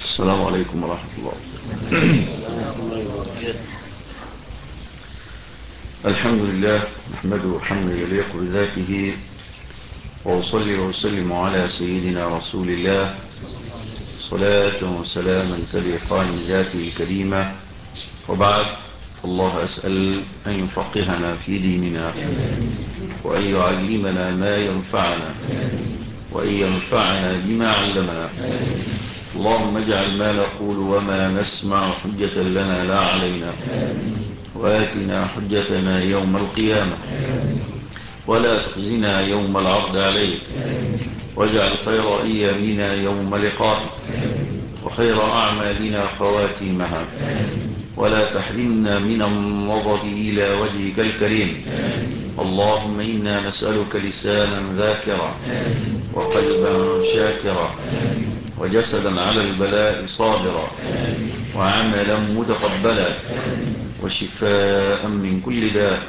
السلام عليكم ورحمة الله. الحمد لله نحمده حمدا يليق بذاته، وأصلي وأسلم على سيدنا رسول الله صلاة وسلاما تليقان بذاته الكريمة. وبعد، فالله أسأل أن يفقهنا في ديننا، وأن يعلمنا ما ينفعنا، وأن ينفعنا بما علمنا. اللهم اجعل ما نقول وما نسمع حجة لنا لا علينا، وآتنا حجتنا يوم القيامة، ولا تخزنا يوم العرض عليك، واجعل خير أيامنا يوم لقائك، وخير أعمالنا خواتيمها، ولا تحرمنا من النظر إلى وجهك الكريم. اللهم إنا نسألك لسانا ذاكرا، وقلبا شاكرا، وجسدا على البلاء صابرا، وعملا متقبلا، وشفاء من كل داء،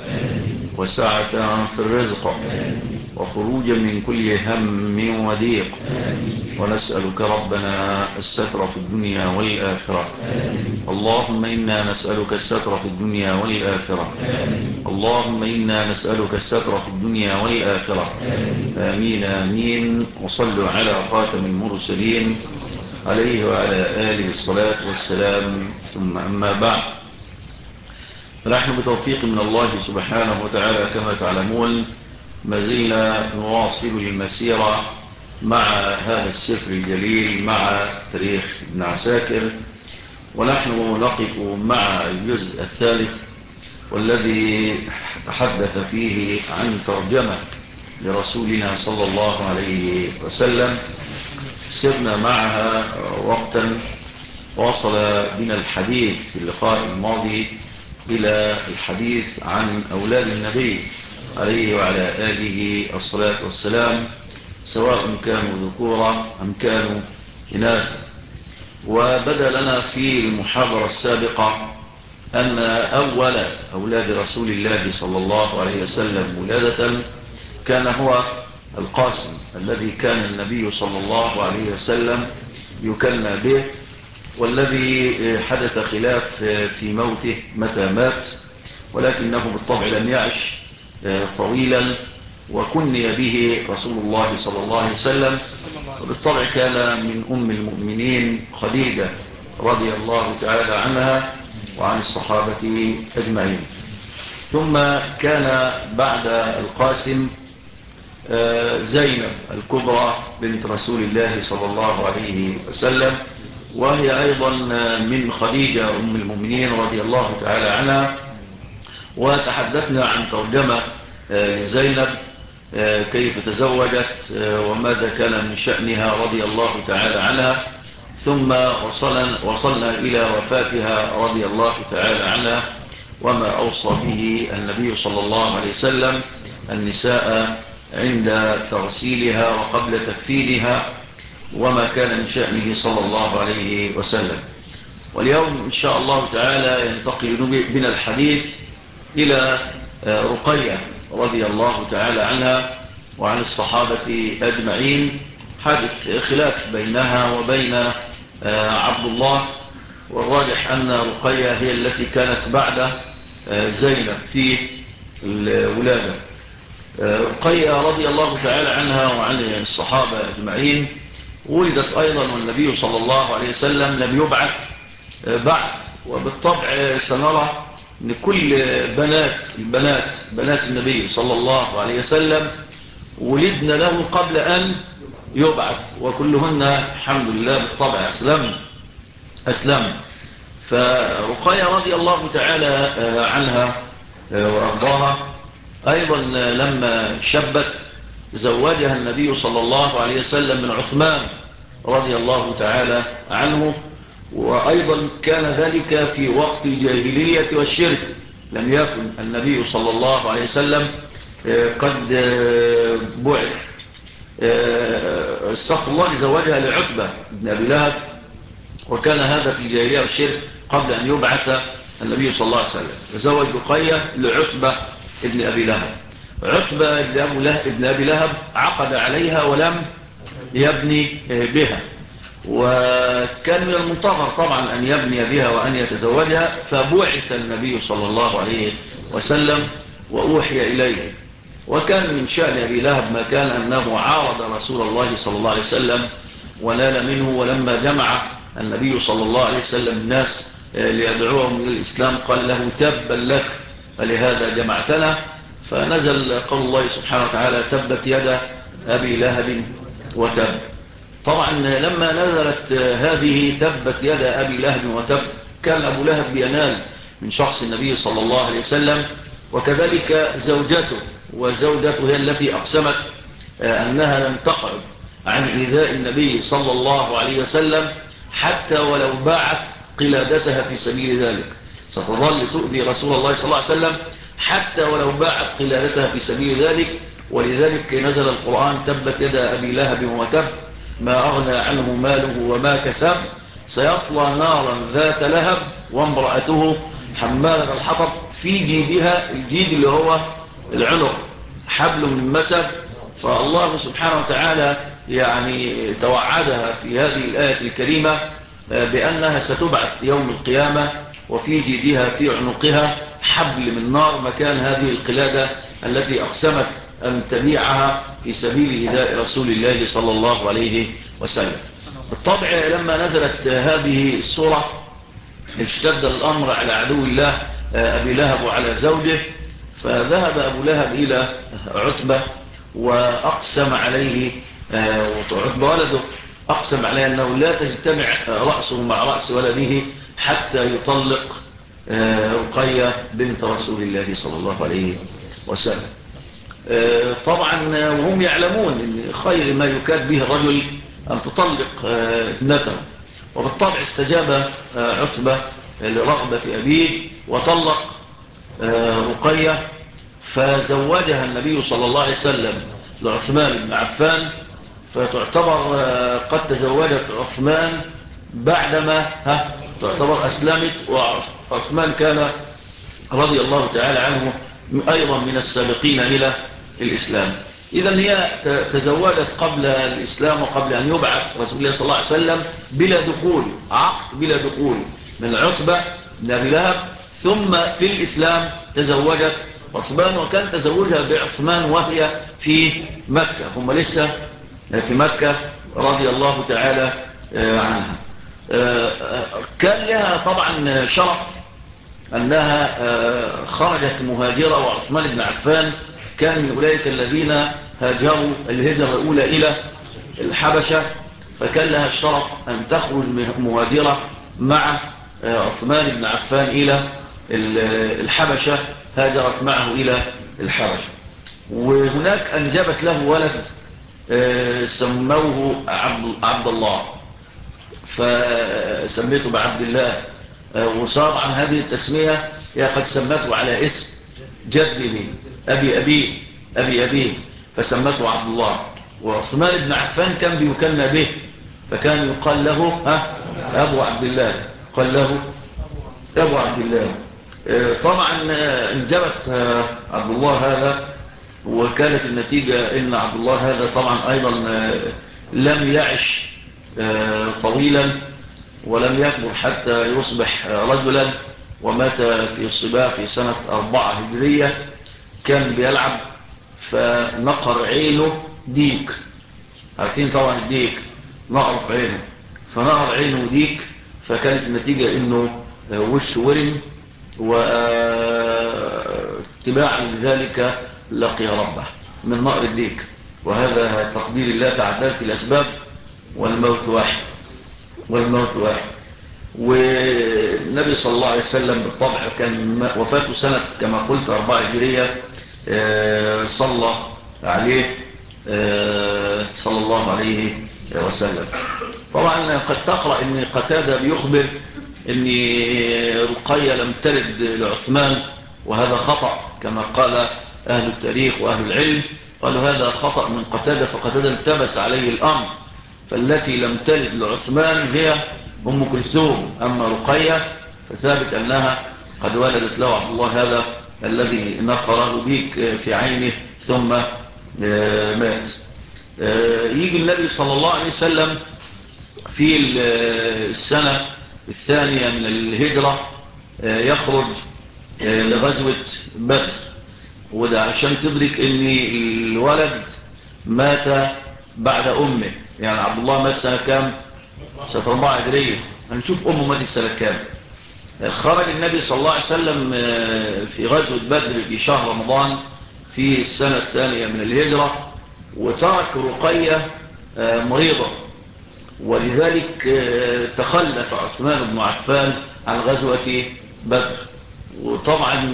وسعة في الرزق، وخروجا من كل هم وضيق. ونسألك ربنا الستر في الدنيا والآخرة. اللهم إنا نسألك الستر في الدنيا والآخرة. اللهم إنا نسألك الستر في الدنيا والآخرة. آمين آمين. وصلوا على خاتم المرسلين عليه وعلى آله الصلاة والسلام. ثم أما بعد، نحن بتوفيق من الله سبحانه وتعالى كما تعلمون ما زلنا نواصل المسيرة مع هذا السفر الجليل، مع تاريخ ابن عساكر، ونحن نقف مع الجزء الثالث، والذي تحدث فيه عن ترجمة لرسولنا صلى الله عليه وسلم. سرنا معها وقتا، وصل بنا الحديث في اللقاء الماضي إلى الحديث عن أولاد النبي عليه وعلى آله الصلاة والسلام، سواء كانوا ذكورا أم كانوا إناثا. وبدأ لنا في المحاضرة السابقة أن أول أولاد رسول الله صلى الله عليه وسلم ولادة كان هو القاسم، الذي كان النبي صلى الله عليه وسلم يكنى به، والذي حدث خلاف في موته متى مات، ولكنه بالطبع لم يعش طويلا، وكني به رسول الله صلى الله عليه وسلم. وبالطبع كان من أم المؤمنين خديجة رضي الله تعالى عنها وعن الصحابة أجمعين. ثم كان بعد القاسم زينب الكبرى بنت رسول الله صلى الله عليه وسلم، وهي أيضا من خديجة أم المؤمنين رضي الله تعالى عنها. وتحدثنا عن ترجمة لزينب، كيف تزوجت وماذا كان من شأنها رضي الله تعالى عنها. ثم وصلنا إلى وفاتها رضي الله تعالى عنها، وما أوصى به النبي صلى الله عليه وسلم النساء عند تغسيلها وقبل تكفينها، وما كان من شأنه صلى الله عليه وسلم. واليوم إن شاء الله تعالى ينتقل بنا الحديث إلى رقية رضي الله تعالى عنها وعن الصحابة أجمعين. حدث خلاف بينها وبين عبد الله، والراجح أن رقية هي التي كانت بعد زينب في الولادة. رقية رضي الله تعالى عنها وعن الصحابة أجمعين ولدت أيضا والنبي صلى الله عليه وسلم لم يبعث بعد. وبالطبع سنرى أن كل بنات النبي صلى الله عليه وسلم ولدنا له قبل أن يبعث، وكلهن الحمد لله بالطبع أسلم. فرقية رضي الله تعالى عنها وأرضاها أيضا لما شبت زوجها النبي صلى الله عليه وسلم من عثمان رضي الله تعالى عنه، وأيضا كان ذلك في وقت الجاهلية والشرك. لم يكن النبي صلى الله عليه وسلم قد بعث. استغفر الله، زوجها لعتبة بن أبي لهب، وكان هذا في الجاهلية والشرك قبل أن يبعث النبي صلى الله عليه وسلم. زوج رقية لعتبة ابن أبي لهب. عتبة ابن أبي لهب عقد عليها ولم يبني بها، وكان من المنتظر طبعا أن يبني بها وأن يتزوجها، فبعث النبي صلى الله عليه وسلم وأوحي إليه. وكان من شأن أبي لهب ما كان أنه عارض رسول الله صلى الله عليه وسلم ونال منه، ولما جمع النبي صلى الله عليه وسلم الناس ليدعوهم إلى الإسلام قال له تبا لك فلهذا جمعتنا، فنزل قول الله سبحانه وتعالى تبت يد أبي لهب وتب. طبعا لما نزلت هذه تبت يد أبي لهب وتب كان أبو لهب ينال من شخص النبي صلى الله عليه وسلم، وكذلك زوجته، وزوجته هي التي أقسمت أنها لن تقعد عن إيذاء النبي صلى الله عليه وسلم حتى ولو باعت قلادتها في سبيل ذلك، ستظل تؤذي رسول الله صلى الله عليه وسلم حتى ولو باعت قلادتها في سبيل ذلك. ولذلك نزل القرآن تبت يد أبي لهب وتب ما أغنى عنه ماله وما كسب سيصلى نارا ذات لهب وامرأته حمالة الحطب في جيدها، الجيد اللي هو العنق، حبل من مسد. فالله سبحانه وتعالى يعني توعدها في هذه الآية الكريمة بأنها ستبعث يوم القيامة وفي جيدها في عنقها حبل من نار مكان هذه القلادة التي أقسمت أن تبيعها في سبيل إيذاء رسول الله صلى الله عليه وسلم. بالطبع لما نزلت هذه السورة اشتد الأمر على عدو الله أبي لهب وعلى زوجه، فذهب أبو لهب إلى عتبة وأقسم عليه، عتبة ولده أقسم عليه أنه لا تجتمع رأسه مع رأس ولده حتى يطلق رقية بنت رسول الله صلى الله عليه وسلم. طبعا وهم يعلمون أن خير ما يكاد به الرجل أن تطلق ابنته، وبالطبع استجاب عتبة لرغبة أبيه وطلق رقية، فزوجها النبي صلى الله عليه وسلم لعثمان بن عفان، فتعتبر قد تزوجت عثمان بعدما تعتبر أسلمت، وعثمان كان رضي الله تعالى عنه أيضا من السابقين إلى الإسلام. إذن هي تزوجت قبل الإسلام وقبل أن يبعث رسول الله صلى الله عليه وسلم بلا دخول، عقد بلا دخول من عتبة بن أبي لهب، ثم في الإسلام تزوجت عثمان، وكان تزوجها بعثمان وهي في مكة، هم لسه في مكة رضي الله تعالى عنها. كان لها طبعا شرف أنها خرجت مهاجرة، وعثمان بن عفان كان من أولئك الذين هاجروا الهجرة الأولى إلى الحبشة، فكان لها الشرف أن تخرج مهاجرة مع عثمان بن عفان إلى الحبشة، هاجرت معه إلى الحبشة، وهناك أنجبت له ولد سموه عبد الله، فسميته بعبد الله، وصار عن هذه التسمية هي قد سمته على اسم جده أبي فسمته عبد الله. وعثمان بن عفان كان بيكنى به، فكان يقال له أبو عبد الله، قال له أبو عبد الله. طبعا انجبت عبد الله هذا، وكانت النتيجة ان عبد الله هذا طبعا ايضا لم يعش طويلا ولم يكبر حتى يصبح رجلا، ومات في الصباح في سنة 4 هجرية. كان بيلعب فنقر عينه ديك، عارفين طبعا الديك نقر في عينه، فنقر عينه ديك، فكانت النتيجة انه وش ورم، واتباعا لذلك لقي ربه من نقر الديك. وهذا تقدير الله، تعددت الأسباب والموت واحد. والنبي صلى الله عليه وسلم بالطبع كان وفاته سنة كما قلت 4 هجرية، صلى عليه صلى الله عليه وسلم. طبعا قد تقرأ ان قتادة بيخبر ان رقية لم تلد لعثمان، وهذا خطأ كما قال أهل التاريخ وأهل العلم، قالوا هذا خطأ من قتادة، فقتادة التبس عليه الأمر، فالتي لم تلد لعثمان هي أم كلثوم، أما رقية فثابت أنها قد ولدت له عبد الله هذا الذي نقره بيك في عينه ثم مات. يجي النبي صلى الله عليه وسلم في السنة الثانية من الهجرة يخرج لغزوة بدر. وده عشان تدرك ان الولد مات بعد امه، يعني عبد الله مات سنة كام؟ سنة 4 هجرية. هنشوف امه ماتت سنة كام. خرج النبي صلى الله عليه وسلم في غزوة بدر في شهر رمضان في السنة الثانية من الهجرة، وترك رقية مريضة، ولذلك تخلف عثمان بن عفان عن غزوة بدر. وطبعا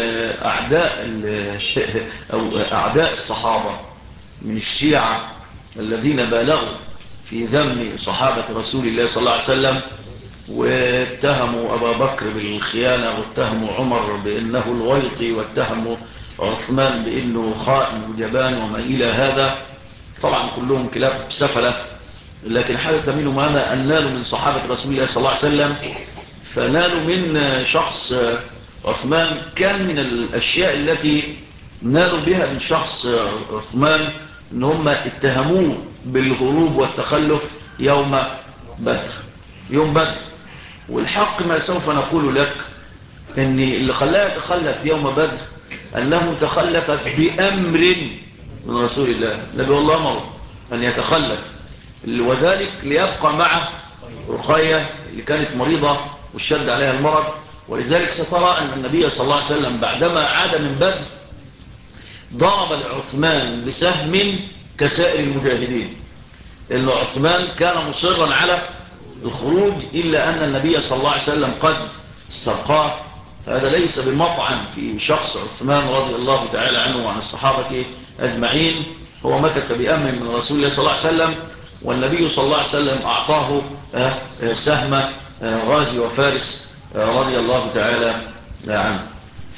أعداء الصحابة من الشيعة الذين بالغوا في ذم صحابة رسول الله صلى الله عليه وسلم، واتهموا أبا بكر بالخيانة، واتهموا عمر بأنه الويطي، واتهموا عثمان بأنه خائن وجبان وما إلى هذا. طبعا كلهم كلاب سفلة، لكن حدث منهم هذا أن نالوا من صحابة رسول الله صلى الله عليه وسلم. فنالوا من شخص عثمان كان من الأشياء التي نالوا بها من شخص عثمان ان هم اتهموه بالهروب والتخلف يوم بدر، يوم بدر. والحق ما سوف نقول لك ان اللي خلاه يتخلف يوم بدر انه تخلف بأمر من رسول الله. النبي والله أمر ان يتخلف، وذلك ليبقى مع رقية اللي كانت مريضة والشد عليها المرض. ولذلك سترى أن النبي صلى الله عليه وسلم بعدما عاد من بدر ضرب لعثمان بسهم كسائر المجاهدين، إن عثمان كان مصرا على الخروج، إلا أن النبي صلى الله عليه وسلم قد سبقاه. فهذا ليس بمطعن في شخص عثمان رضي الله تعالى عنه وعن الصحابة أجمعين. هو مكث بأمر من رسول الله صلى الله عليه وسلم، والنبي صلى الله عليه وسلم أعطاه سهم غازي وفارس رضي الله تعالى عنه.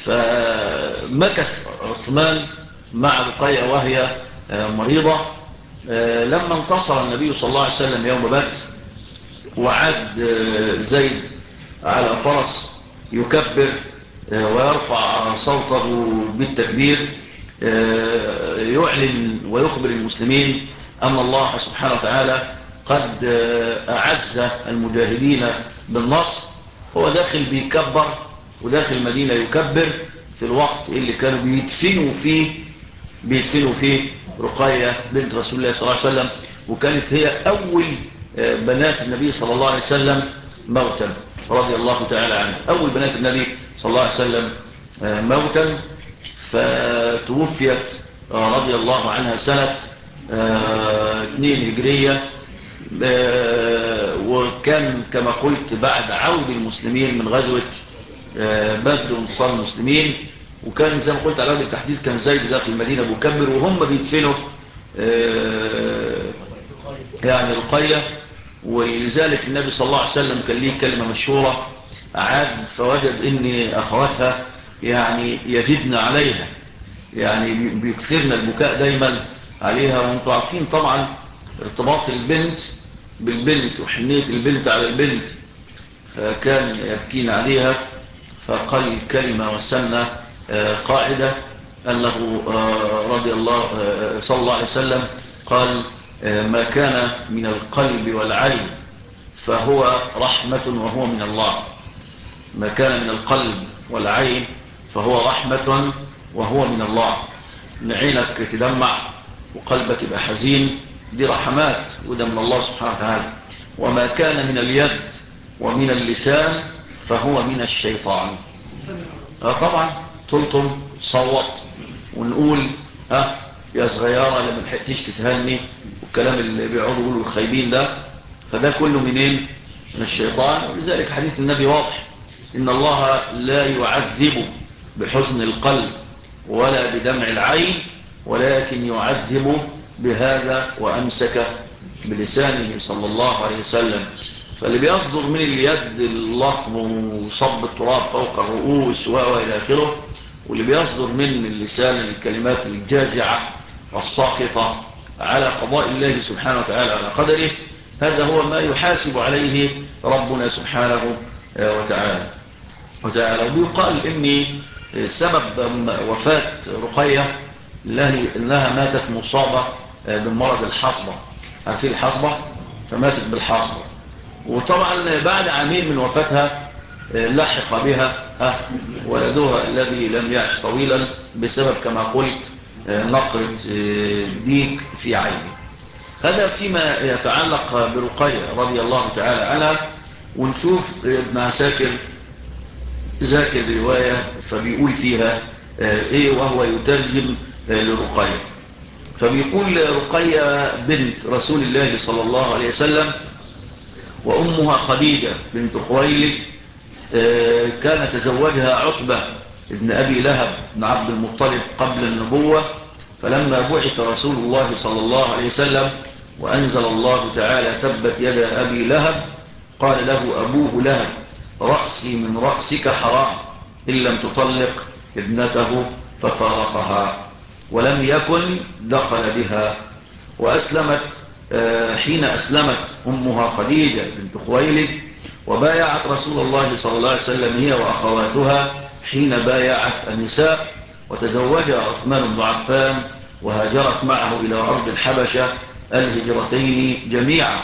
فمكث عثمان مع رقية وهي مريضة. لما انتصر النبي صلى الله عليه وسلم يوم بدر وعاد زيد على فرس يكبر ويرفع صوته بالتكبير، يعلن ويخبر المسلمين أن الله سبحانه وتعالى قد أعز المجاهدين بالنصر. هو داخل بيكبر وداخل المدينة يكبر في الوقت اللي كانوا بيدفنوا فيه رقية بنت رسول الله صلى الله عليه وسلم، وكانت هي أول بنات النبي صلى الله عليه وسلم موتا رضي الله تعالى عنه، أول بنات النبي صلى الله عليه وسلم موتا. فتوفيت رضي الله عنها سنة 2 هجرية، وكان كما قلت بعد عود المسلمين من غزوة بدر وانتصار المسلمين. وكان زي ما قلت على وجه التحديد كان زيد داخل المدينة بيكبر وهم بيدفنوا يعني رقية. ولذلك النبي صلى الله عليه وسلم كان ليه كلمة مشهورة، عاد فوجد ان اخواتها يعني يجدن عليها، يعني بيكثرن البكاء دايما عليها. وانتم عارفين طبعا ارتباط البنت بالبنت وحنية البنت على البنت، فكان يبكين عليها. فقال كلمة وسنة قاعدة أنه رضي الله صلى الله عليه وسلم قال ما كان من القلب والعين فهو رحمة وهو من الله. ما كان من القلب والعين فهو رحمة وهو من الله. إن عينك تدمع وقلبك يبقى حزين دي رحمات وده من الله سبحانه وتعالى. وما كان من اليد ومن اللسان فهو من الشيطان. طبعا تلطم صوت ونقول يا صغيرة لما لحقتش تتهني والكلام اللي بيقعدوا يقولوا الخايبين ده، فده كله منين؟ من الشيطان. ولذلك حديث النبي واضح إن الله لا يعذب بحزن القلب ولا بدمع العين، ولكن يعذب بهذا وأمسك بلسانه صلى الله عليه وسلم. فاللي بيصدر من اليد اللطم وصب التراب فوق الرؤوس وإلى آخره، واللي بيصدر من اللسان الكلمات الجازعة والساخطة على قضاء الله سبحانه وتعالى على قدره، هذا هو ما يحاسب عليه ربنا سبحانه وتعالى. ويقال إن سبب وفاة رقية إنها ماتت مصابة بمرض الحصبة. عارفين الحصبة؟ فماتت بالحصبة. وطبعا بعد عامين من وفاتها لحق بها ولدها الذي لم يعش طويلا بسبب كما قلت نقرة ديك في عينه. هذا فيما يتعلق برقية رضي الله تعالى عنها. ونشوف ابن عساكر ذاكر رواية فبيقول فيها ايه وهو يترجم لرقية. فبيقول رقية بنت رسول الله صلى الله عليه وسلم وأمها خديجة بنت خويلد كان تزوجها عتبة ابن أبي لهب بن عبد المطلب قبل النبوة. فلما بعث رسول الله صلى الله عليه وسلم وأنزل الله تعالى تبت يد أبي لهب قال له أبوه لهب رأسي من رأسك حرام إن لم تطلق ابنته ففارقها ولم يكن دخل بها. وأسلمت حين أسلمت أمها خديجة بنت خويلد وبايعت رسول الله صلى الله عليه وسلم هي وأخواتها حين بايعت النساء. وتزوجها عثمان بن عفان وهاجرت معه إلى أرض الحبشة الهجرتين جميعا.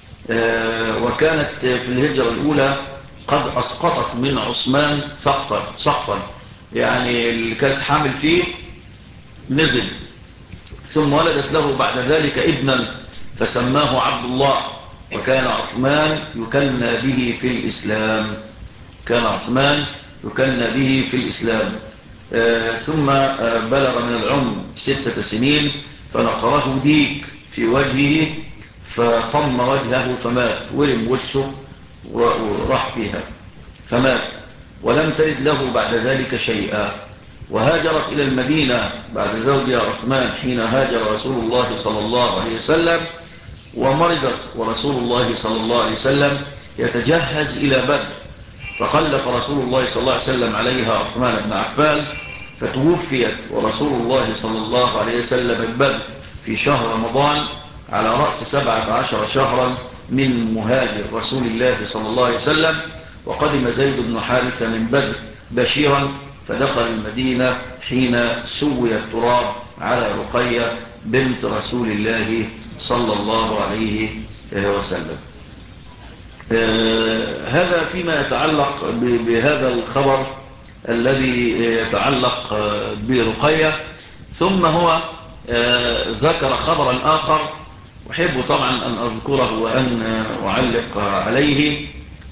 وكانت في الهجرة الأولى قد أسقطت من عثمان سقطا يعني اللي كانت حامل فيه نزل. ثم ولدت له بعد ذلك ابنا فسماه عبد الله. وكان عثمان يكنى به في الإسلام. كان عثمان يكنى به في الإسلام. ثم بلغ من العمر 6 سنين فنقره ديك في وجهه فطم وجهه فمات. ورم وشه وراح فيها فمات ولم تلد له بعد ذلك شيئا. وهاجرت إلى المدينة بعد زوجها عثمان حين هاجر رسول الله صلى الله عليه وسلم ومرضت ورسول الله صلى الله عليه وسلم يتجهز إلى بدر. فخلف رسول الله صلى الله عليه وسلم عليها عثمان بن عفان فتوفيت ورسول الله صلى الله عليه وسلم بدر في شهر رمضان على رأس 17 شهرا من مهاجر رسول الله صلى الله عليه وسلم. وقدم زيد بن حارثة من بدر بشيرا فدخل المدينة حين سوي التراب على رقية بنت رسول الله صلى الله عليه وسلم. هذا فيما يتعلق بهذا الخبر الذي يتعلق برقية. ثم هو ذكر خبرا آخر أحب طبعا أن أذكره وأن أعلق عليه.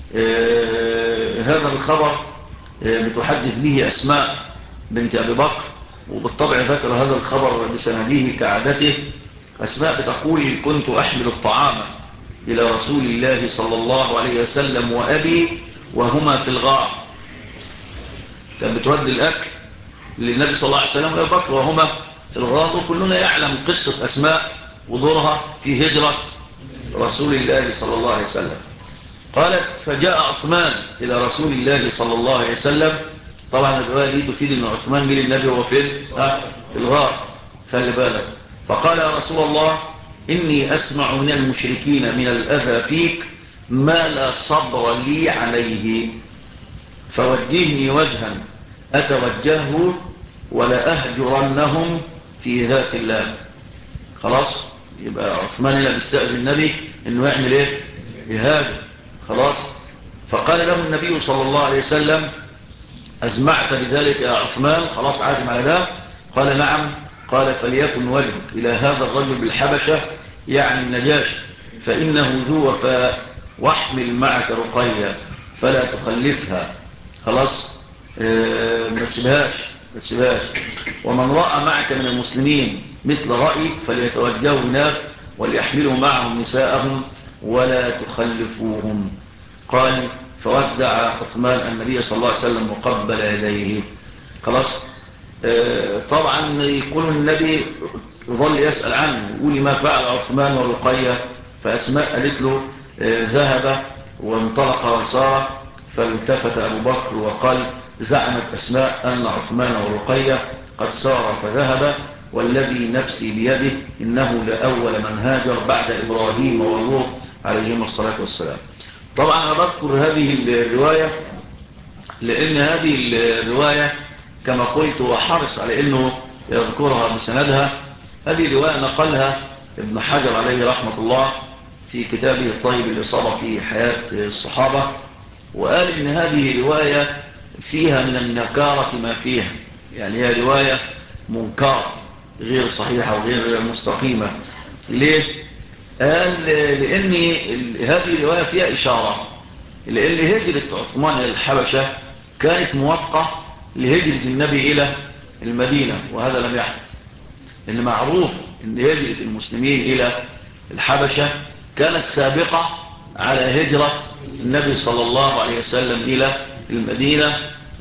هذا الخبر بتحدث به أسماء بنت أبي بكر وبالطبع ذكر هذا الخبر بسنده كعادته. أسماء بتقول كنت أحمل الطعام إلى رسول الله صلى الله عليه وسلم وأبي وهما في الغار. كان بتودي الأكل للنبي صلى الله عليه وسلم وأبي بكر وهما في الغار. وكلنا يعلم قصة أسماء ودورها في هجرة رسول الله صلى الله عليه وسلم. قالت فجاء عثمان إلى رسول الله صلى الله عليه وسلم. طبعا الرواية دي تفيد أن عثمان جه للنبي وهو في الغار. خلي بالك. فقال يا رسول الله إني أسمع من المشركين من الأذى فيك ما لا صبر لي عليه فوجهني وجها أتوجهه ولا أهجرنهم في ذات الله. خلاص يبقى عثمان اللي بيستأذن النبي إنه يعمل إيه؟ يهاجر. خلاص. فقال له النبي صلى الله عليه وسلم أزمعت بذلك يا عثمان؟ خلاص عازم على ده؟ قال نعم. قال فليكن وجهك إلى هذا الرجل بالحبشة يعني النجاشي فإنه ذو وفاء واحمل معك رقية فلا تخلفها. خلاص ما تسيبهاش. ومن رأى معك من المسلمين مثل رأيك فليتوجهوا هناك وليحملوا معهم نساءهم ولا تخلفوهم. قال فودع عثمان النبي صلى الله عليه وسلم وقبل يديه. خلاص. طبعا يقول النبي ظل يسأل عنه يقول ما فعل عثمان ورقية. فأسماء قالت له ذهب وانطلق وسار. فالتفت أبو بكر وقال زعمت أسماء أن عثمان ورقية قد سار فذهب والذي نفسي بيده إنه لأول من هاجر بعد إبراهيم ولوط عليهم الصلاة والسلام. طبعا أنا بذكر هذه الرواية لأن هذه الرواية كما قلت وحرص على أنه يذكرها بسندها. هذه الرواية نقلها ابن حجر عليه رحمة الله في كتابه الطيب الإصابة في حياة الصحابة، وقال إن هذه رواية فيها من النكارة ما فيها، يعني هي رواية منكرة غير صحيحة وغير مستقيمة. ليه؟ قال لأن هذه الرواية فيها إشارة لأن هجرة عثمان إلى الحبشة كانت موافقة لهجرة النبي إلى المدينة، وهذا لم يحدث. إن معروف إن هجرة المسلمين إلى الحبشة كانت سابقة على هجرة النبي صلى الله عليه وسلم إلى المدينة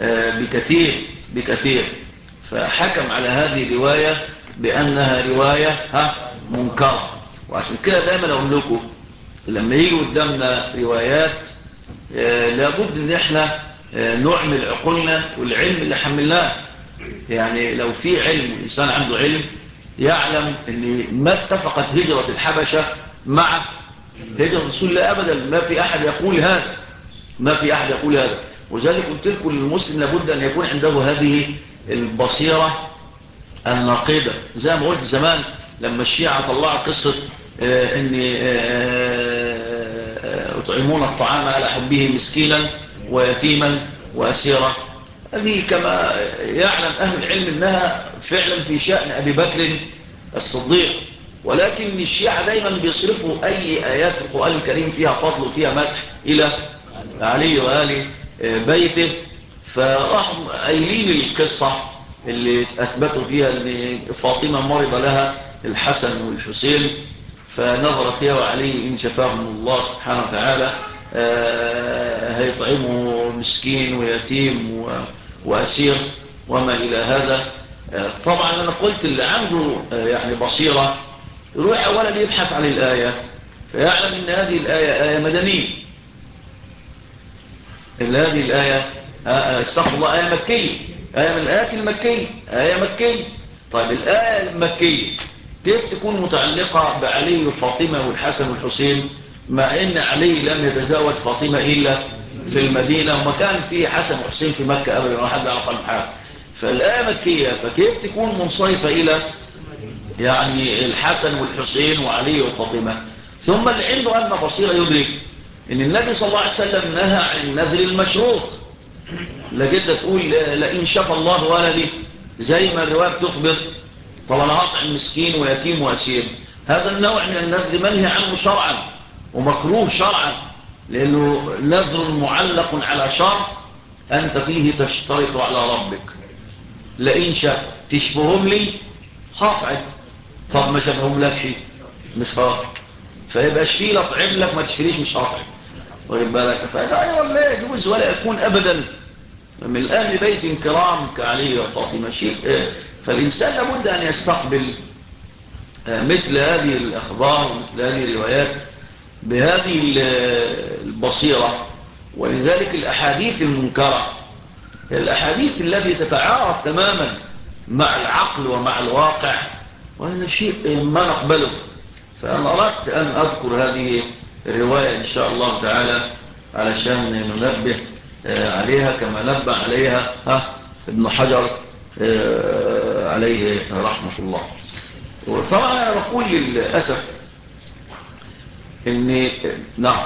بكثير. فحكم على هذه الرواية بأنها رواية منكرة. وعشان كده دائما أقول لكم لما يجي قدامنا روايات لابد ان احنا نعمل عقولنا والعلم اللي حملناه. يعني لو في علم والإنسان عنده علم يعلم ان ما اتفقت هجرة الحبشة مع هجرة رسول الله أبدا. ما في أحد يقول هذا. وذلك قلت لكم المسلم لابد أن يكون عنده هذه البصيرة الناقدة. زي ما قلت زمان لما الشيعة طلعوا قصة ان يطعمون الطعام على حبه مسكينا ويتيما وأسيرا، هذه كما يعلم أهل العلم أنها فعلا في شأن أبي بكر الصديق. ولكن الشيعة دايما بيصرفوا أي آيات في القرآن الكريم فيها فضل وفيها مدح إلى علي وآل بيته، فراحوا قايلين القصة اللي أثبتوا فيها أن فاطمة مرض لها الحسن والحسين فنظرت هي وعلي إن شفاهم الله سبحانه وتعالى هيطعموا مسكين ويتيم وأسير وما إلى هذا. طبعا أنا قلت اللي عنده يعني بصيرة يروح أولا يبحث عن الآية فيعلم أن هذه الآية آية مدنية. هذه الآية استغفر الله آية مكية، آية من الآيات المكية، آية مكية. طيب الآية المكية كيف تكون متعلقة بعلي وفاطمة والحسن والحسين مع ان علي لم يتزوج فاطمة الا في المدينة وما كان في حسن وحسين في مكة ابدا ولا حد يعرف عنهم حاجة؟ فالآية مكية، فكيف تكون منصرفة الى يعني الحسن والحسين وعلي وفاطمة؟ ثم اللي عنده أدنى بصيرة يدرك ان النبي صلى الله عليه وسلم نهى عن النذر المشروط. لجدة تقول لئن شفى الله ولدي زي ما الرواية بتخبر طبعا هطعم مسكين ويتيم وأسير، هذا النوع من النذر منهي عنه شرعا ومكروه شرعا، لأنه نذر معلق على شرط أنت فيه تشترط على ربك. لئن شاف تشفهم لي هطعم، طب ما شفهم لك شيء مش هطعم، فيبقاش فيه لطعم لك ما تشفريش مش هطعم، واخد بالك؟ فهذا أيضا لا يجوز ولا يكون أبدا من أهل بيت كرام كعلي وفاطمة شيء. فالإنسان لابد أن يستقبل مثل هذه الأخبار ومثل هذه الروايات بهذه البصيرة. ولذلك الأحاديث المنكرة الأحاديث التي تتعارض تماما مع العقل ومع الواقع، وهذا شيء ما نقبله. فأنا أردت أن أذكر هذه الرواية إن شاء الله تعالى علشان ننبه عليها كما نبه عليها ابن حجر عليه رحمة الله. وطبعا أنا بقول للأسف إن نعم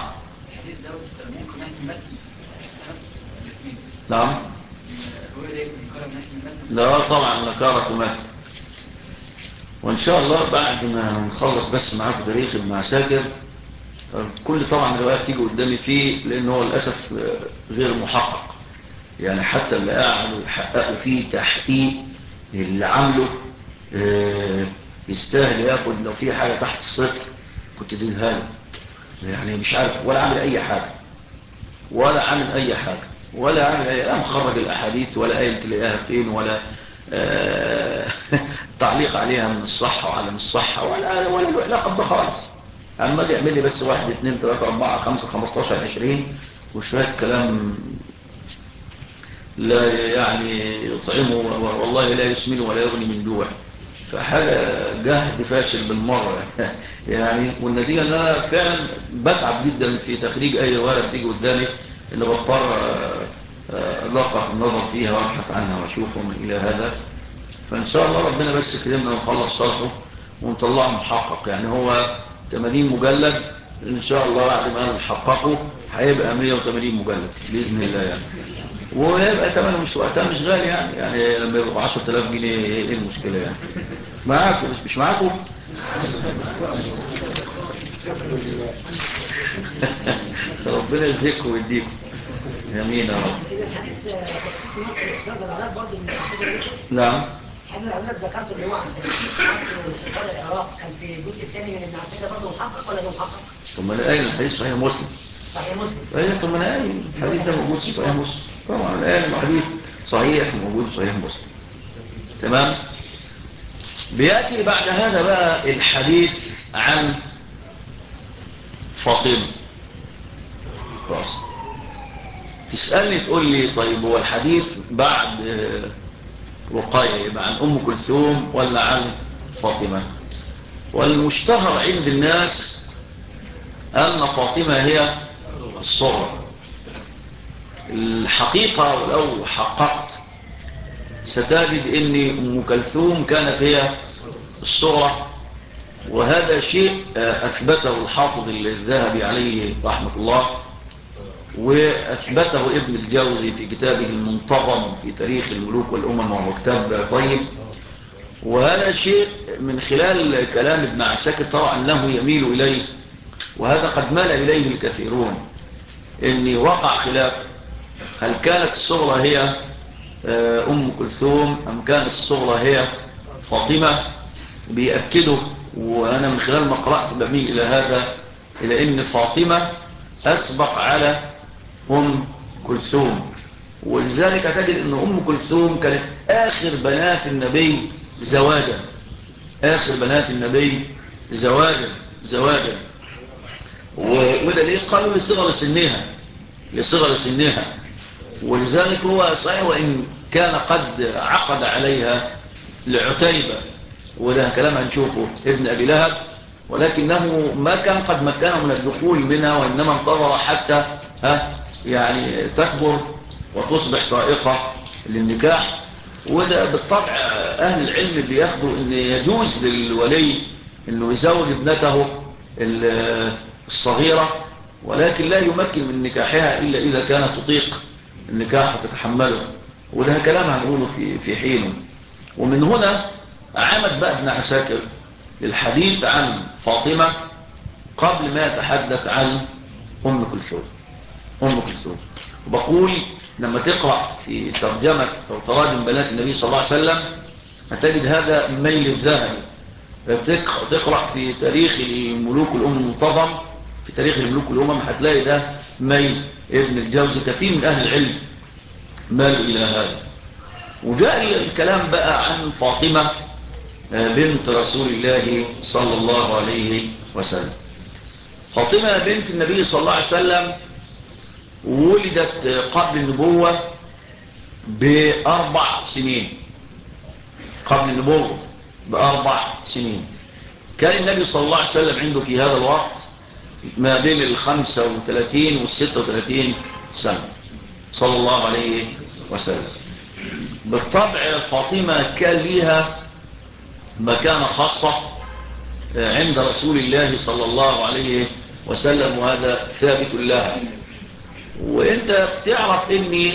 لا طبعا نكارة مات. وإن شاء الله بعد ما نخلص بس معاكم تاريخ ابن عساكر كل طبعا الروايات تيجي قدامي فيه لأنه للأسف غير محقق، يعني حتى اللي قاعدوا يحققوا فيه تحقيق اللي عمله يستاهل ياخد لو في حاجة تحت الصفر كنت اديها له. يعني مش عارف ولا عامل أي حاجة ولا عامل أي لا مخرج الأحاديث ولا آية تلاقيها فين ولا تعليق عليها من الصحة وعدم الصحة ولا له علاقة بده خالص. يعني ما يعمل لي بس 1 2 3 4 5 15 20 وشوية كلام لا يعني يطعمه والله لا يسمن ولا يغني من جوع، فحاجة جهد فاشل بالمرة يعني. والنتيجة ان انا فعلا بتعب جدا في تخريج اي رواية بتيجي قدامي اللي بضطر أدقق النظر فيها وابحث عنها واشوفها من الى هذا. فان شاء الله ربنا بس كلمنا ونخلص شرحه ونطلعه محقق. يعني هو 80 مجلد ان شاء الله بعد ما نحققه هيبقى 180 مجلد باذن الله يعني. ويبقى ثمنه مش وقتها مش غالي يعني لما يبقى 10000 جنيه ايه المشكله يعني؟ معاكم مش معاكم؟ ربنا يجزيكم ويديكم. امين يا رب. نعم. حضرتك ذكرت ان هو عند مصر واقتصاد العراق كان في الجزء الثاني من المعسكر برضه محقق ولا غير محقق؟ طب ما انا قايل الحديث صحيح مسلم. صحيح مسلم. ايوه طب ما انا قايل الحديث ده موجود في صحيح مسلم. طبعا انا قايل الحديث صحيح موجود في صحيح مسلم. تمام. بياتي بعد هذا بقى الحديث عن فاطمه. خلاص. تسالني تقول لي طيب هو الحديث بعد رقية يبقى عن أم كلثوم ولا عن فاطمة؟ والمشتهر عند الناس أن فاطمة هي الصغرى. الحقيقة ولو حققت ستجد أن أم كلثوم كانت هي الصغرى، وهذا شيء أثبته الحافظ الذهبي عليه رحمة الله، وأثبته ابن الجوزي في كتابه المنتظم في تاريخ الملوك والأمم، وهو كتاب طيب. وهذا شيء من خلال كلام ابن عساكر ترى أنه يميل إليه، وهذا قد مال إليه الكثيرون، إن وقع خلاف هل كانت الصغرى هي أم كلثوم أم كانت الصغرى هي فاطمة. بيأكدوا، وأنا من خلال ما قرأت بميل إلى هذا، إلى أن فاطمة أسبق على أم كلثوم، ولذلك تجد أن أم كلثوم كانت آخر بنات النبي زواجا، آخر بنات النبي زواجا. وده ليه؟ قالوا لصغر سنها، ولذلك هو صحيح وإن كان قد عقد عليها لعتيبة، وده كلام هنشوفه ابن أبي لهب، ولكنه ما كان قد مكنه من الدخول منها، وإنما انتظر حتى يعني تكبر وتصبح طائقة للنكاح. وده بالطبع أهل العلم بياخدوا أن يجوز للولي أنه يزوج ابنته الصغيرة، ولكن لا يمكن من نكاحها إلا إذا كانت تطيق النكاح وتتحمله، وده كلام هنقوله في حينه. ومن هنا عمد بقى ابن عساكر للحديث عن فاطمة قبل ما يتحدث عن أم كلثوم. وبقول لما تقرأ في ترجمة أو تراجم بنات النبي صلى الله عليه وسلم هتجد هذا ميل الذهبي. تقرأ في تاريخ الملوك الأمم المنتظم، في تاريخ الملوك الأمم هتلاقي ده ميل ابن الجوزي. كثير من أهل العلم مال إلى هذا. وجاء الكلام بقى عن فاطمة بنت رسول الله صلى الله عليه وسلم. فاطمة بنت النبي صلى الله عليه وسلم ولدت قبل النبوة ب4 سنين. قبل النبوة ب4 سنين. كان النبي صلى الله عليه وسلم عنده في هذا الوقت ما بين 35 و36 سنة صلى الله عليه وسلم. بالطبع فاطمة كان ليها مكانة خاصة عند رسول الله صلى الله عليه وسلم، وهذا ثابت لها. وانت بتعرف ان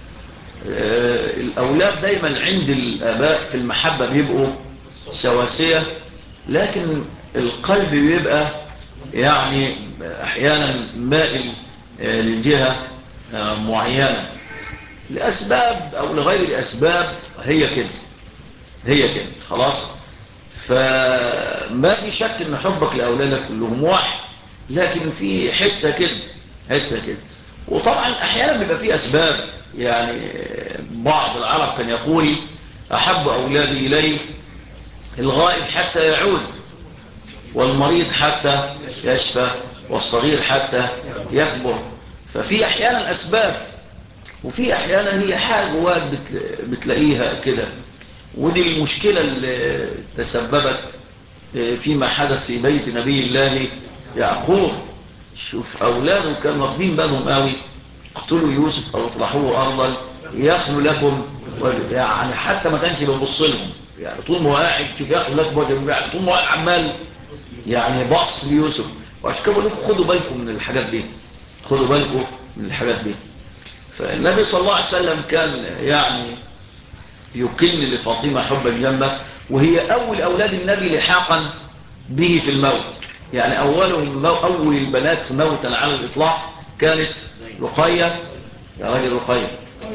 الاولاد دايما عند الاباء في المحبة بيبقوا سواسية، لكن القلب بيبقى يعني احيانا مائل للجهة معينة لأسباب أو لغير أسباب. هي كده خلاص. فما في شك أن حبك لأولادك كلهم واحد، لكن في حتة كده. وطبعا أحيانا بيبقى في أسباب. يعني بعض العرب كان يقول أحب أولادي إلي الغائب حتى يعود، والمريض حتى يشفى، والصغير حتى يكبر. ففي أحيانا أسباب، وفي أحيانا هي حاجة جواك بتلاقيها كده. ودي المشكلة اللي تسببت فيما حدث في بيت نبي الله يعقوب. شوف أولاده كانوا واخدين بالهم قوي، اقتلوا يوسف أو اطرحوه أرضا يخلو لكم، يعني حتى ما كانش بيبص لهم. يعني طول ما هو قاعد شوف يخلو لكم وجه، يعني طول ما هو عمال يعني بص ليوسف، وعشان كده بقول لكم خدوا بالكم من الحاجات دي، خدوا بالكم من الحاجات دي. فالنبي صلى الله عليه وسلم كان يعني يكن لفاطمة حبا جما، وهي أول أولاد النبي لحاقا به في الموت. يعني أول البنات موتا على الإطلاق كانت رقية. يا راجل رقية،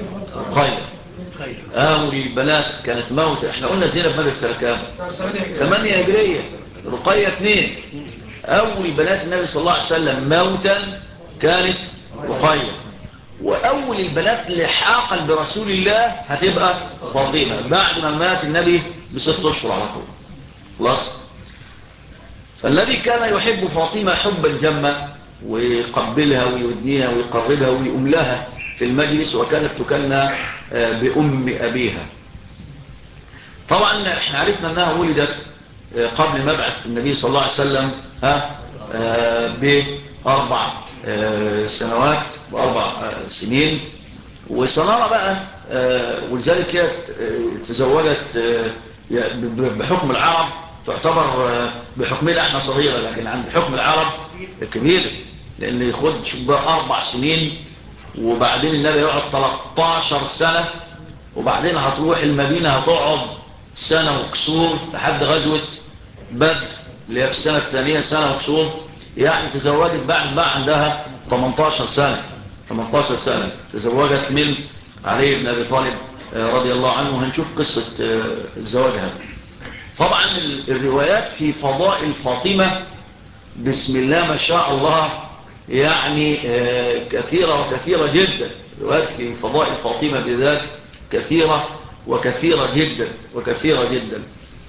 أول البنات كانت موتا. احنا قلنا زينب ماتت سنة كام؟ 8 هجرية. رقية 2. أول بنات النبي صلى الله عليه وسلم موتا كانت رقية. وأول البنات لحاقا برسول الله هتبقى فاطمة بعد ما مات النبي ب6 أشهر على طول. خلاص. فالنبي كان يحب فاطمة حبا جما، ويقبلها ويدنيها ويقربها ويؤم لها في المجلس، وكانت تكنى بأم أبيها. طبعا احنا عرفنا أنها ولدت قبل مبعث النبي صلى الله عليه وسلم ب4 سنوات و4 سنين. وسنرى بقى ولذلك هي تزوجت بحكم العرب تعتبر بحكمنا احنا صغيرة، لكن عند حكم العرب كبير، لان يخد شبه 4 سنين، وبعدين النبي يقعد 13 سنة، وبعدين هتروح المدينة هتقعد سنة وكسور لحد غزوة بدر اللي هي في السنة الثانية سنة وكسور. يعني تزوجت بعد ما عندها 18 سنة. 18 سنة تزوجت من علي بن أبي طالب رضي الله عنه، وهنشوف قصة زواجها. طبعا الروايات في فضائل فاطمة بسم الله ما شاء الله يعني كثيرة وكثيرة جدا. الروايات في فضائل فاطمة بذات كثيرة وكثيرة جدا وكثيرة جدا.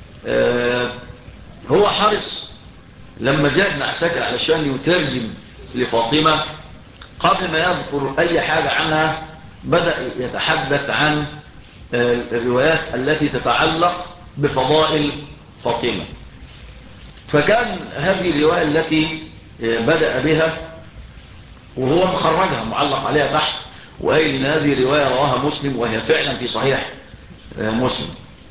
هو حرص لما جاء ابن عساكر علشان يترجم لفاطمة، قبل ما يذكر أي حاجة عنها بدأ يتحدث عن الروايات التي تتعلق بفضائل فاطمة. فكان هذه الرواية التي بدأ بها وهو مخرجها معلق عليها تحت، وقال إن هذه رواية رواها مسلم، وهي فعلا في صحيح مسلم.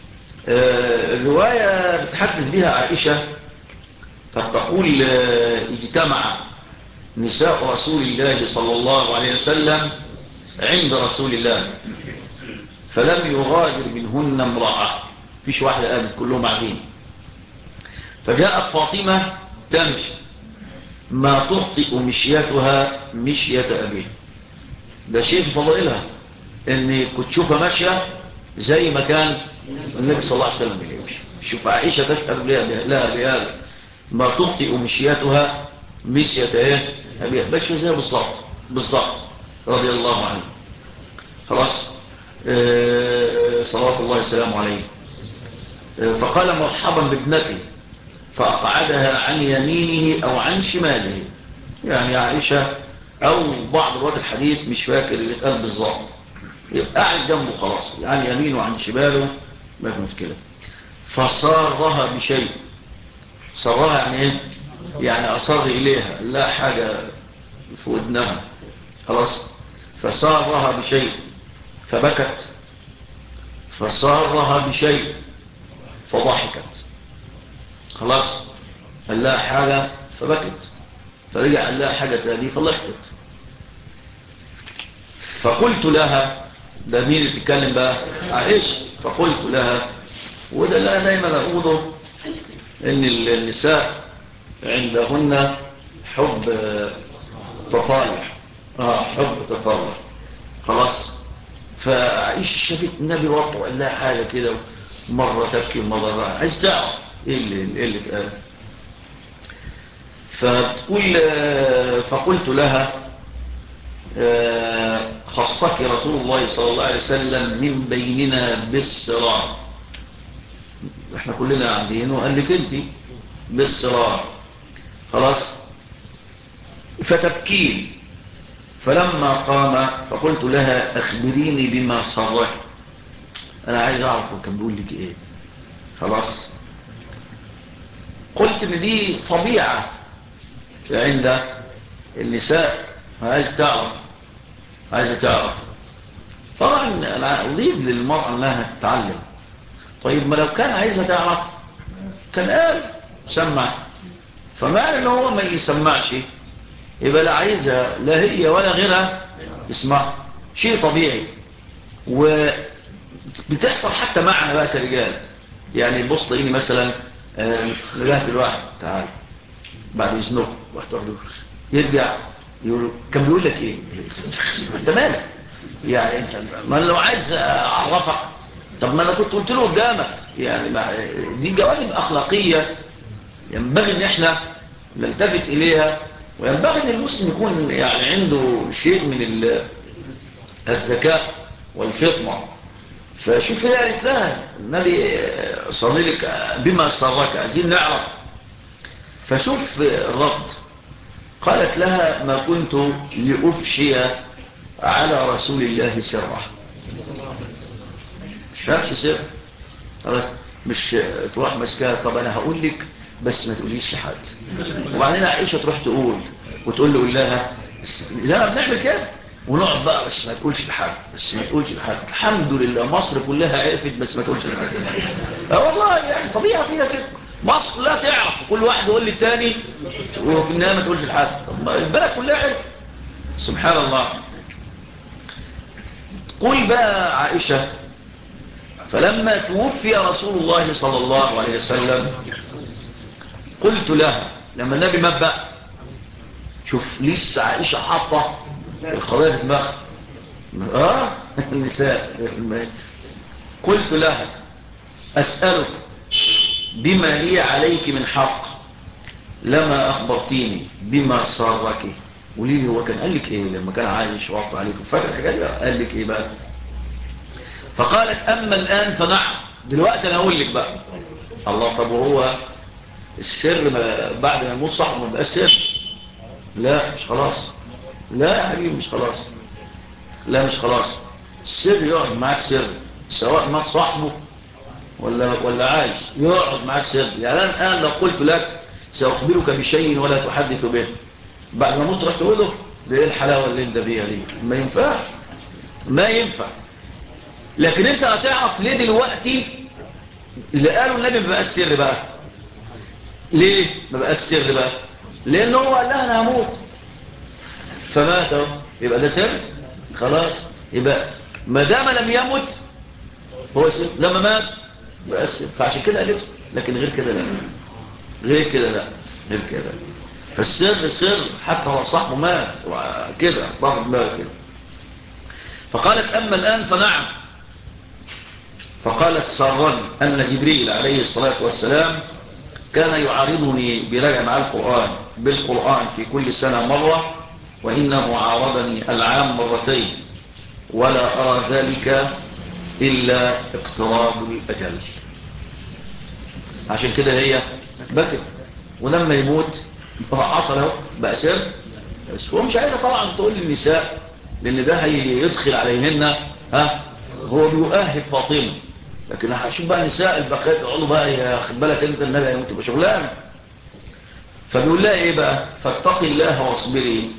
الرواية بتحدث بها عائشة، فتقول اجتمع نساء رسول الله صلى الله عليه وسلم عند رسول الله فلم يغادر منهن امرأة، فيش واحدة قامت، كلهم قاعدين. فجاءت فاطمة تمشي ما تخطئ مشيتها مشية أبيها. ده شيء في فضائلها، ان كنت تشوفها ماشية زي ما كان النبي صلى الله عليه وسلم يمشي. شوف عائشة تشهد لها بهذا، ما تخطئ مشيتها مشية أبيها، ماشية زي بالضبط رضي الله عنه. خلاص. صلوات الله وسلامه عليه. فقال مرحبا بابنتي، فأقعدها عن يمينه أو عن شماله. يعني عائشة أو بعض رواة الحديث مش فاكر اللي اتقال بالضبط، يبقى قاعد جنبه خلاص، عن يمينه وعن شماله ما في مشكلة. فصارها بشيء. صارها يعني ايه؟ يعني أصر إليها، لا حاجة في ودنها. خلاص. فصارها بشيء فبكت، فصارها بشيء فضحكت. خلاص. قال لها حاجة فبكت، فرجع قال لها حاجة تانية فضحكت. فقلت لها، ده مين اللي تتكلم بقى؟ عائشة. فقلت لها، وده اللي أنا دايما أقوله، إن النساء عندهن حب تطالع. حب تطالع. خلاص. فعائشة شافت النبي وطأ وقال لها حاجة كده، مرة تبكي ومرة عايز تعرف ايه اللي اتقال. فتقول فقلت لها خصك رسول الله صلى الله عليه وسلم من بيننا بالسرار. احنا كلنا قاعدين وقال لك انت بالسرار. خلاص. فتبكين. فلما قام فقلت لها أخبريني بما صرك، أنا عايز أعرف وكان بيقول لك إيه. خلاص. قلت إن دي طبيعة عند النساء، عايز تعرف. طبعا أنا أريد للمرأة أنها تتعلم. طيب ما لو كان عايزة تعرف كان قال سمع. فمعنى ان هو ما يسمعش يبقى لا عايزها لا هي ولا غيرها يسمع، شيء طبيعي. وبتحصل حتى معنا بقى كرجال، يعني بص تلاقيني مثلا رجعت الواحد تعال بعد اذنك واحد يرجع يقول كان بيقول لك ايه؟ انت مالك يعني؟ انت ما لو عايز اعرفك طب ما انا كنت قلت له قدامك. يعني دي جوانب اخلاقيه ينبغي ان احنا نلتفت اليها، وينبغي ان المسلم يكون يعني عنده شيء من الذكاء والفطنه. فشوف هي قالت لها النبي صلى لك بما سرك، عايزين نعرف. فشوف الرد، قالت لها ما كنت لأفشي على رسول الله سره. مش فاهمش سر، مش تروح مسكها طب انا هقول لك بس ما تقوليش لحد. وبعدين عائشه تروح تقول له قول لها زي ما بنعمل كده ونقعد بقى بس ما تقولش لحد، بس ما تقولش لحد. الحمد لله مصر كلها عرفت بس ما تقولش لحد. والله يعني طبيعه فينا كده، مصر كلها تعرف وكل واحد يقول للتاني وفي النهايه ما تقولش لحد. طب البلد كلها عرفت، سبحان الله. قل بقى عائشه فلما توفي رسول الله صلى الله عليه وسلم قلت لها لما النبي مات بقى، شوف لسه عائشة حاطة القضايا في دماغها النساء. قلت لها أسألك بما لي عليك من حق لما أخبرتيني بما سرك. قولي لي هو كان قال لك إيه لما كان عايش وقت عليكم؟ فاكر الحاجات دي؟ قال لك إيه بقى؟ فقالت أما الآن فنعم، دلوقتي أنا أقول لك بقى. الله، طب وهو السر بعد ما يموت صاحبه ما بقى سر؟ لا مش خلاص، لا يا حبيبي مش خلاص، لا مش خلاص. السر يقعد معاك سر سواء مات صاحبه ولا عايش، يقعد معاك سر. يعني أنا الآن لو قلت لك سأخبرك بشيء ولا تحدث به، بعد ما موت رح تقوله ده ايه الحلاوة اللي انت فيها دي؟ ما ينفعش، ما ينفع. لكن انت هتعرف ليه دلوقتي اللي قالوا النبي ما بقاش سر بقى؟ ليه ما بقاش سر بقى؟ لانه هو قال لها انا هموت فمات اهو، يبقى ده سر خلاص. يبقى ما دام لم يمت هو سر، لما مات بقى سر. فعشان كده قالته، لكن غير كده لا، غير كده لا، غير كده. فالسر سر حتى لو صاحبه مات وكده ضغط بالك كده. فقالت اما الان فنعم. فقالت سرني أن جبريل عليه الصلاة والسلام كان يعارضني برجع مع بالقرآن في كل سنة مرة، وإنه عارضني العام مرتين، ولا أرى ذلك إلا اقتراب الأجل. عشان كده هي بكت، ولما يموت حصل بقى سر. بس هو مش عايزة طبعا تقول للنساء، لأن ده هيدخل عليهن هو بيؤهد فاطمة. لكن هشوف بقى النساء الباقيات يقعدوا بقى ياخد بالك انت النبي هيموت بشغلان. فبيقول لها ايه بقى؟ فاتقي الله واصبري.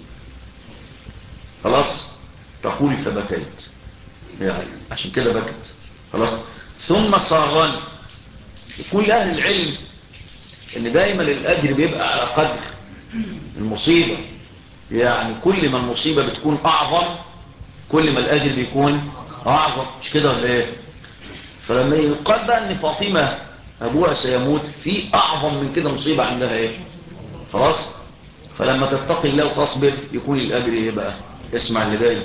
خلاص تقول فبكيت، يعني عشان كده بكت خلاص. ثم صاغني. يقول اهل العلم ان دايما الاجر بيبقى على قدر المصيبه، يعني كل ما المصيبه بتكون اعظم كل ما الاجر بيكون اعظم، مش كده ولا ايه؟ فلما يقال بقى ان فاطمة ابوها سيموت، في اعظم من كده مصيبة عندها ايه؟ خلاص. فلما تتقي الله وتصبر يكون الاجر ايه بقى؟ اسمع اللي جاي.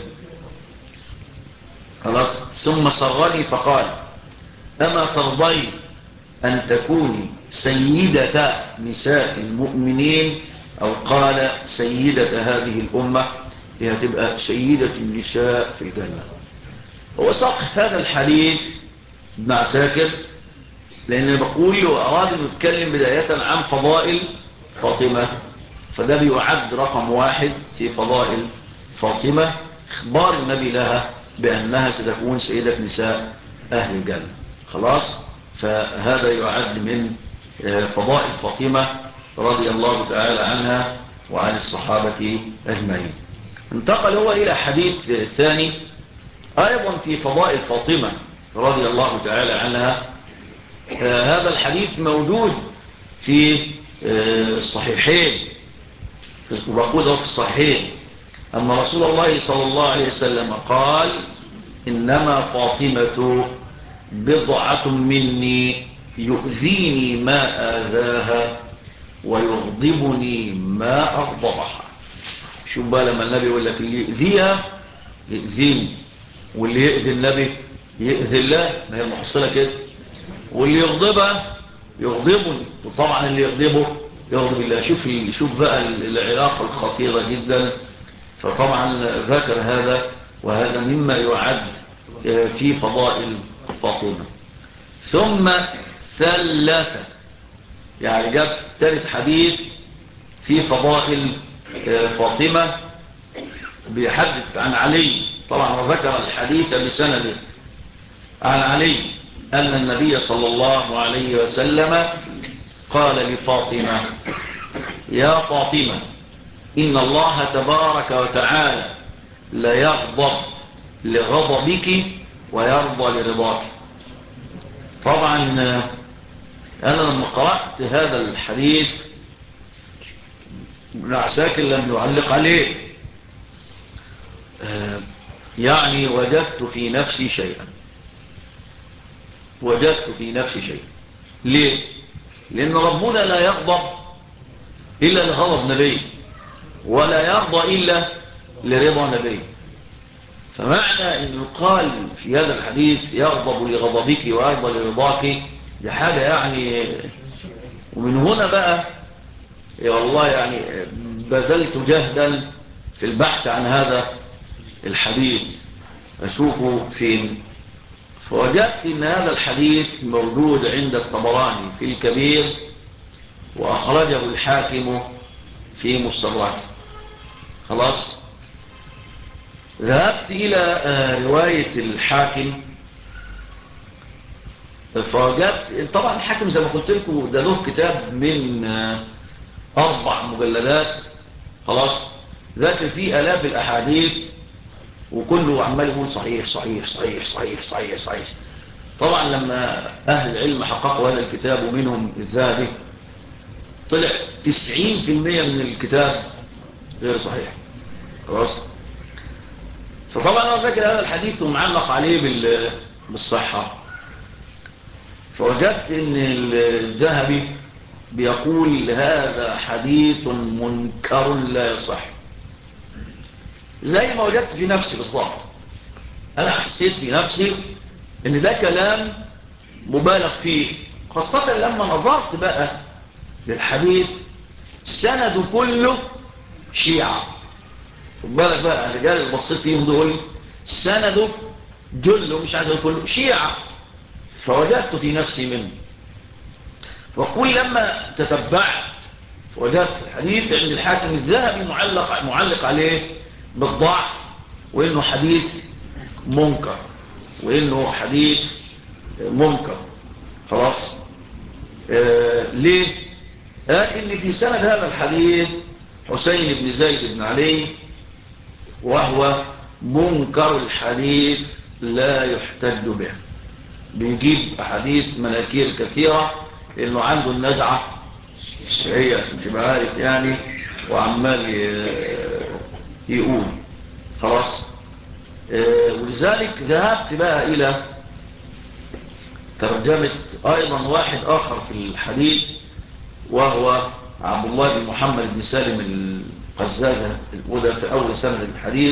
خلاص. ثم صرني فقال اما ترضين ان تكوني سيدة نساء المؤمنين، او قال سيدة هذه الامة، هي تبقى سيدة النساء في الجنة. هو ساق هذا الحديث ابن عساكر لأنه بقول له أراد أن يتكلم بداية عن فضائل فاطمة، فده بيعد رقم 1 في فضائل فاطمة، إخبار النبي لها بأنها ستكون سيدة نساء أهل الجنة. خلاص. فهذا يعد من فضائل فاطمة رضي الله تعالى عنها وعن الصحابة أجمعين. انتقل هو إلى حديث ثاني أيضا في فضائل فاطمة رضي الله تعالى عنها. هذا الحديث موجود في الصحيحين، وبقوله في الصحيحين أن رسول الله صلى الله عليه وسلم قال إنما فاطمة بضعة مني يؤذيني ما آذاها ويغضبني ما أغضبها. شوف بقى لما النبي يقول لك اللي يؤذيها يؤذيني، واللي يؤذي النبي يؤذي الله، ما هي المحصلة كده، واللي يغضبها يغضبني، وطبعا اللي يغضبه يغضب الله. شوف بقى العلاقة الخطيرة جدا. فطبعا ذكر هذا، وهذا مما يعد في فضائل فاطمة. ثم ثلاثة، يعني جاب ثالث حديث في فضائل فاطمة، بيحدث عن علي. طبعا وذكر الحديث بسنده عن علي أن النبي صلى الله عليه وسلم قال لفاطمة: يا فاطمة، إن الله تبارك وتعالى لا يغضب لغضبك ويرضى لرضاك. طبعا أنا لما قرأت هذا الحديث ابن عساكر لم يعلق عليه، يعني وجدت في نفسي شيئا. ليه؟ لأن ربنا لا يغضب إلا لغضب نبي، ولا يرضى إلا لرضا نبي. فمعنى أن يقال في هذا الحديث يغضب لغضبك ويرضى لرضاك، دي حاجة يعني. ومن هنا بقى والله يعني بذلت جهدا في البحث عن هذا الحديث أشوفه فين. فوجدت أن هذا الحديث موجود عند الطبراني في الكبير، وأخرجه الحاكم في مستدركه. خلاص، ذهبت إلى رواية الحاكم فوجدت طبعا الحاكم زي ما قلت لكم ده له كتاب من 4 مجلدات. خلاص، ذاكر فيه آلاف الأحاديث، وكله عمال يقول صحيح صحيح صحيح صحيح صحيح صحيح. طبعا لما أهل العلم حققوا هذا الكتاب ومنهم الذهبي، طلع 90% من الكتاب غير صحيح. خلاص، فطبعا أنا ذاكر هذا الحديث ومعلق عليه بالصحة. فوجدت ان الذهبي بيقول هذا حديث منكر لا يصح، زي ما وجدت في نفسي بالضبط. انا حسيت في نفسي ان ده كلام مبالغ فيه، خاصة لما نظرت بقى للحديث سند كله شيعة. بالك بقى الرجال اللي بصيت فيهم دول سنده جله، مش عايز اقول كله، شيعة. فوجدت في نفسي منه، وقل لما تتبعت فوجدت الحديث عند الحاكم الذهبي معلق عليه بالضعف، وانه حديث منكر، خلاص. ليه؟ قال ان في سند هذا الحديث حسين بن زيد بن علي، وهو منكر الحديث لا يحتج به. بيجيب أحاديث مناكير كثيرة لأنه عنده النزعة الشيعية عشان تبقى عارف يعني، وعمال يقول. خلاص، ولذلك ذهبت بقى إلى ترجمة أيضا واحد آخر في الحديث، وهو عبد الله بن محمد بن سالم القزازة الأولى في أول سنة الحديث.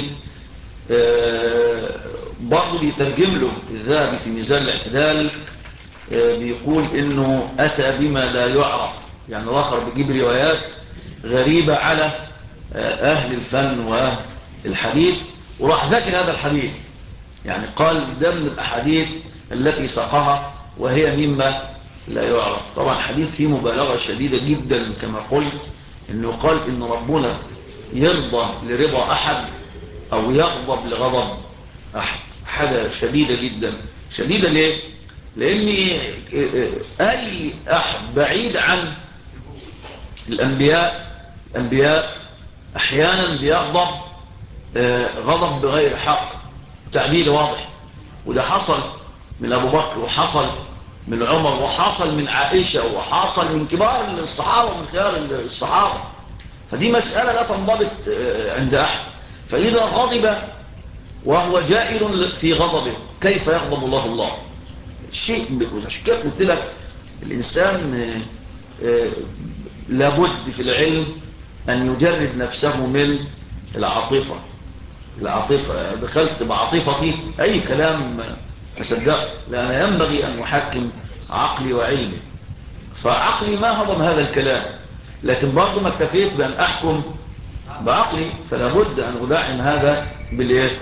برضو بيترجم له الذهبي في ميزان الاعتدال، بيقول انه اتى بما لا يعرف، يعني الاخر بيجيب روايات غريبة على اهل الفن واهل الحديث، وراح ذكر هذا الحديث، يعني قال ده من الاحاديث التي ساقها وهي مما لا يعرف. طبعا حديث فيه مبالغة شديدة جدا كما قلت، انه قال ان ربنا يرضى لرضا احد او يغضب لغضب احد. حاجة شديدة جدا. شديدة ليه؟ لان اي احد بعيد عن الانبياء احيانا بيغضب غضب بغير حق، تعبير واضح. وده حصل من ابو بكر، وحصل من عمر، وحصل من عائشة، وحصل من كبار الصحابة ومن خيار الصحابة. فدي مسألة لا تنضبط عند أحد. فإذا غضب وهو جائر في غضبه كيف يغضب الله؟ شيء كيف قلت لك الإنسان لابد في العلم أن يجرد نفسه من العاطفة. دخلت بعاطفتي أي كلام أصدقه، لأن ينبغي أن أحكم عقلي وعلمي. فعقلي ما هضم هذا الكلام، لكن برضو ما اكتفيت بأن أحكم بعقلي، فلا بد أن أدعم هذا بالإيه؟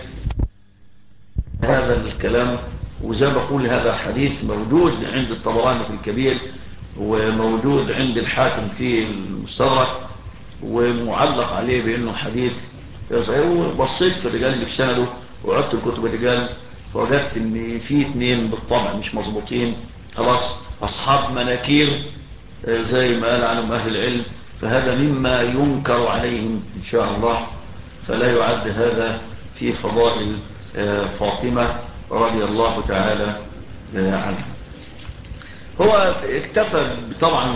هذا الكلام. وزي ما بقول هذا حديث موجود عند الطبراني في الكبير، وموجود عند الحاكم في المستدرك، ومعلق عليه بأنه حديث صحيح. بصيت في الرجال اللي في سنده وعدت الكتب الرجال، فوجدت ان في 2 بالطبع مش مظبوطين، خلاص أصحاب مناكير زي ما قال عنهم أهل العلم، فهذا مما ينكر عليهم إن شاء الله. فلا يعد هذا في فضائل فاطمة رضي الله تعالى عنها. هو اكتفى طبعا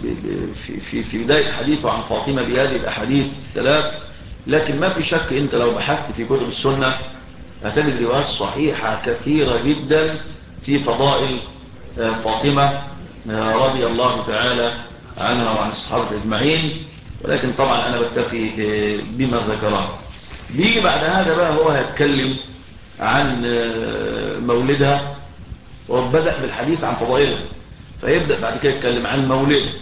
في بداية حديثه عن فاطمة بهذه الأحاديث الثلاث، لكن ما في شك أنت لو بحثت في كتب السنة هتجد روايات صحيحة كثيرة جدا في فضائل فاطمة رضي الله تعالى عنها وعن الصحابة أجمعين، ولكن طبعا أنا بكتفي بما ذكره. بيجي بعد هذا بقى هو هيتكلم عن مولدها، وبدأ بالحديث عن فضائلها، فيبدأ بعد كده يتكلم عن مولدها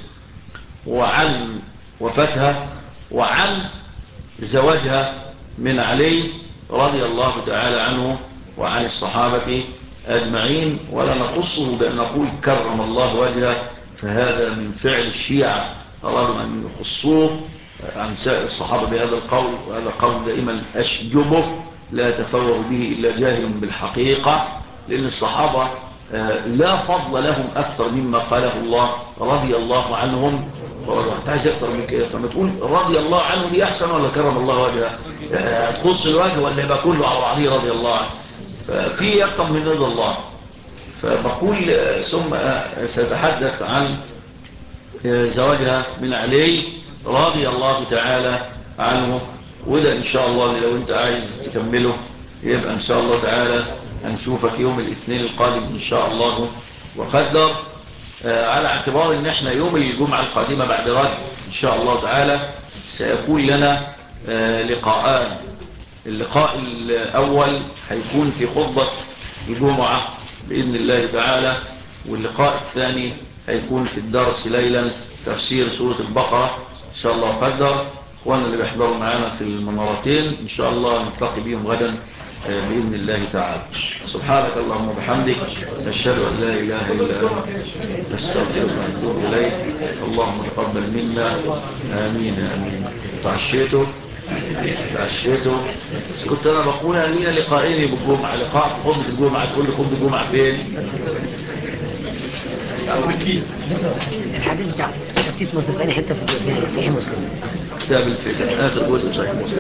وعن وفاتها وعن زواجها من علي رضي الله تعالى عنه وعن الصحابة أجمعين. ولا نخصه بأن نقول كرم الله وجهه، فهذا من فعل الشيعة، أرادوا أن يخصوه عن سائر الصحابة بهذا القول، وهذا قول دائما أشجبه لا يتفوه به إلا جاهل بالحقيقة، لأن الصحابة لا فضل لهم أكثر مما قاله الله رضي الله عنهم. تعز أكثر من كده، فما تقول رضي الله عنه دي أحسن ولا كرم الله وجهه؟ تخص الوجه ولا يبقى كله على بعضه رضي الله عنه؟ ففي أكثر من رضا الله. فبقول ثم سأتحدث عن زواجها من علي رضي الله تعالى عنه، وده إن شاء الله لو أنت عايز تكمله يبقى إن شاء الله تعالى هنشوفك يوم الاثنين القادم إن شاء الله وقدر، على اعتبار ان احنا يوم الجمعة القادمة بعد غد ان شاء الله تعالى سيكون لنا لقاءان. اللقاء الاول هيكون في خطبة الجمعة بإذن الله تعالى، واللقاء الثاني هيكون في الدرس ليلا تفسير سورة البقرة ان شاء الله قدر. اخواننا اللي بيحضروا معنا في المنارتين ان شاء الله نلتقي بهم غدا بإذن الله تعالى. سبحانك اللهم وبحمدك، نشهد أن لا إله إلا أنت، نستغفرك ونتوب إليك. اللهم تقبل منا، آمين آمين. تعشيته كنت أنا بقول لينا لقائين بالجمعة، لقاء في خطبة الجمعة، تقول لي خطبة الجمعة فين؟ الحديث بتاع تفتيت مصر في أي حتة في صحيح مسلم، كتاب الفتن آخر جزء صحيح مسلم.